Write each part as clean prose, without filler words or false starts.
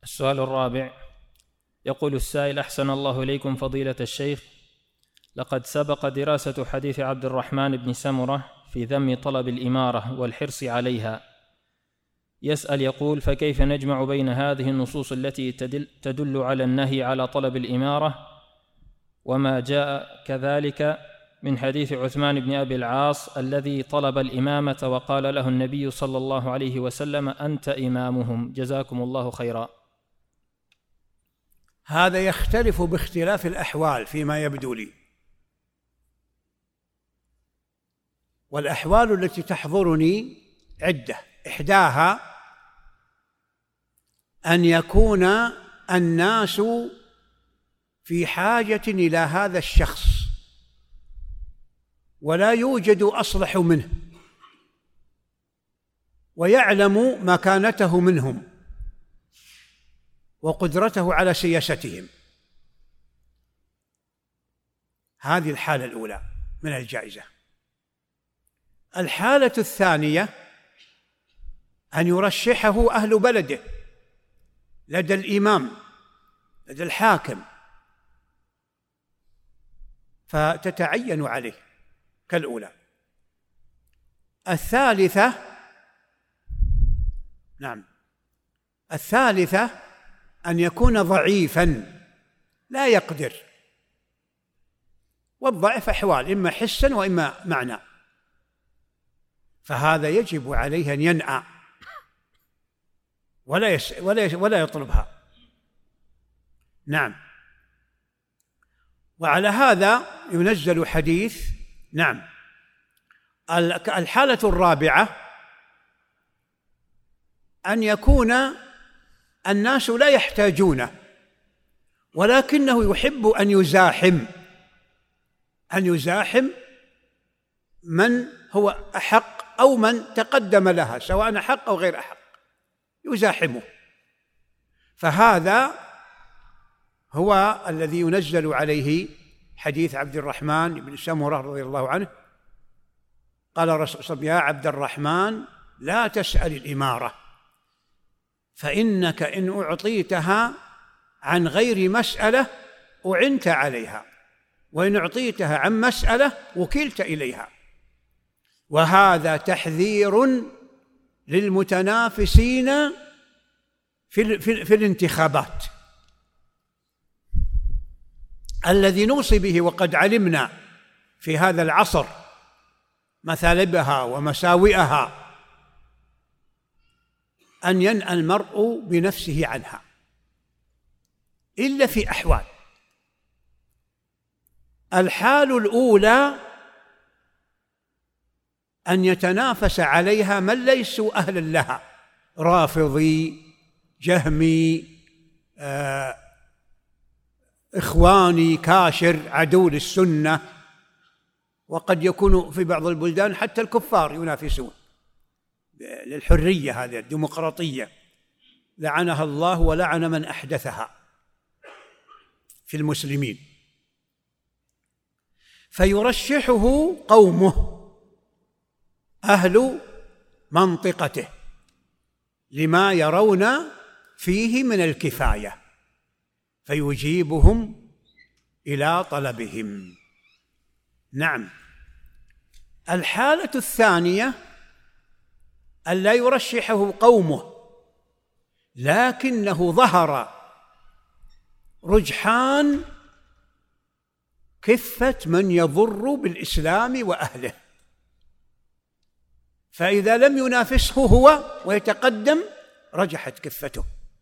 السؤال الرابع، يقول السائل: أحسن الله إليكم فضيلة الشيخ، لقد سبق دراسة حديث عبد الرحمن بن سمرة في ذم طلب الإمارة والحرص عليها. يسأل يقول: فكيف نجمع بين هذه النصوص التي تدل على النهي على طلب الإمارة وما جاء كذلك من حديث عثمان بن أبي العاص الذي طلب الإمامة وقال له النبي صلى الله عليه وسلم: أنت إمامهم، جزاكم الله خيرا؟ هذا يختلف باختلاف الأحوال فيما يبدو لي، والأحوال التي تحضرني عدة. إحداها أن يكون الناس في حاجة إلى هذا الشخص ولا يوجد أصلح منه، ويعلم مكانته منهم وقدرته على سياستهم. هذه الحالة الأولى من الجائزة. الحالة الثانية أن يرشحه أهل بلده لدى الإمام، لدى الحاكم، فتتعين عليه كالأولى. الثالثة أن يكون ضعيفا لا يقدر، والضعف أحوال، إما حسا وإما معنى، فهذا يجب عليه أن ينأى ولا يطلبها. نعم. وعلى هذا ينزل حديث. نعم. الحالة الرابعة أن يكون الناس لا يحتاجونه ولكنه يحب أن يزاحم من هو أحق أو من تقدم لها، سواء أحق أو غير أحق، يزاحمه، فهذا هو الذي ينزل عليه حديث عبد الرحمن بن سمرة رضي الله عنه. قال الرسول صلى الله عليه وسلم: يا عبد الرحمن لا تسأل الإمارة، فإنك إن أعطيتها عن غير مسألة أعنت عليها، وإن أعطيتها عن مسألة وكلت إليها. وهذا تحذير للمتنافسين في الانتخابات الذي نوصي به، وقد علمنا في هذا العصر مثالبها ومساوئها، أن ينأى المرء بنفسه عنها إلا في أحوال. الحال الأولى أن يتنافس عليها من ليسوا أهلا لها، رافضي، جهمي، إخواني، كاشر، عدو للسنة، وقد يكون في بعض البلدان حتى الكفار ينافسون للحرية، هذه الديمقراطية لعنها الله ولعن من أحدثها في المسلمين. فيرشحه قومه أهل منطقته لما يرون فيه من الكفاية، فيجيبهم إلى طلبهم. نعم. الحالة الثانية أن لا يرشحه قومه، لكنه ظهر رجحان كفة من يضر بالإسلام وأهله، فإذا لم ينافسه هو ويتقدم رجحت كفته،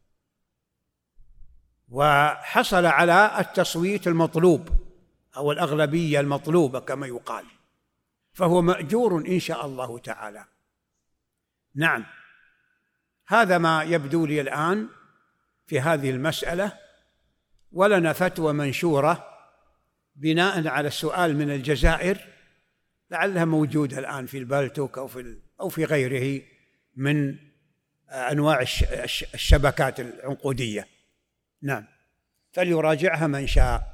وحصل على التصويت المطلوب أو الأغلبية المطلوبة كما يقال، فهو مأجور إن شاء الله تعالى. نعم. هذا ما يبدو لي الآن في هذه المسألة، ولنا فتوى منشورة بناء على السؤال من الجزائر، لعلها موجودة الآن في البالتوك أو في غيره من أنواع الشبكات العنقودية. نعم، فليراجعها من شاء.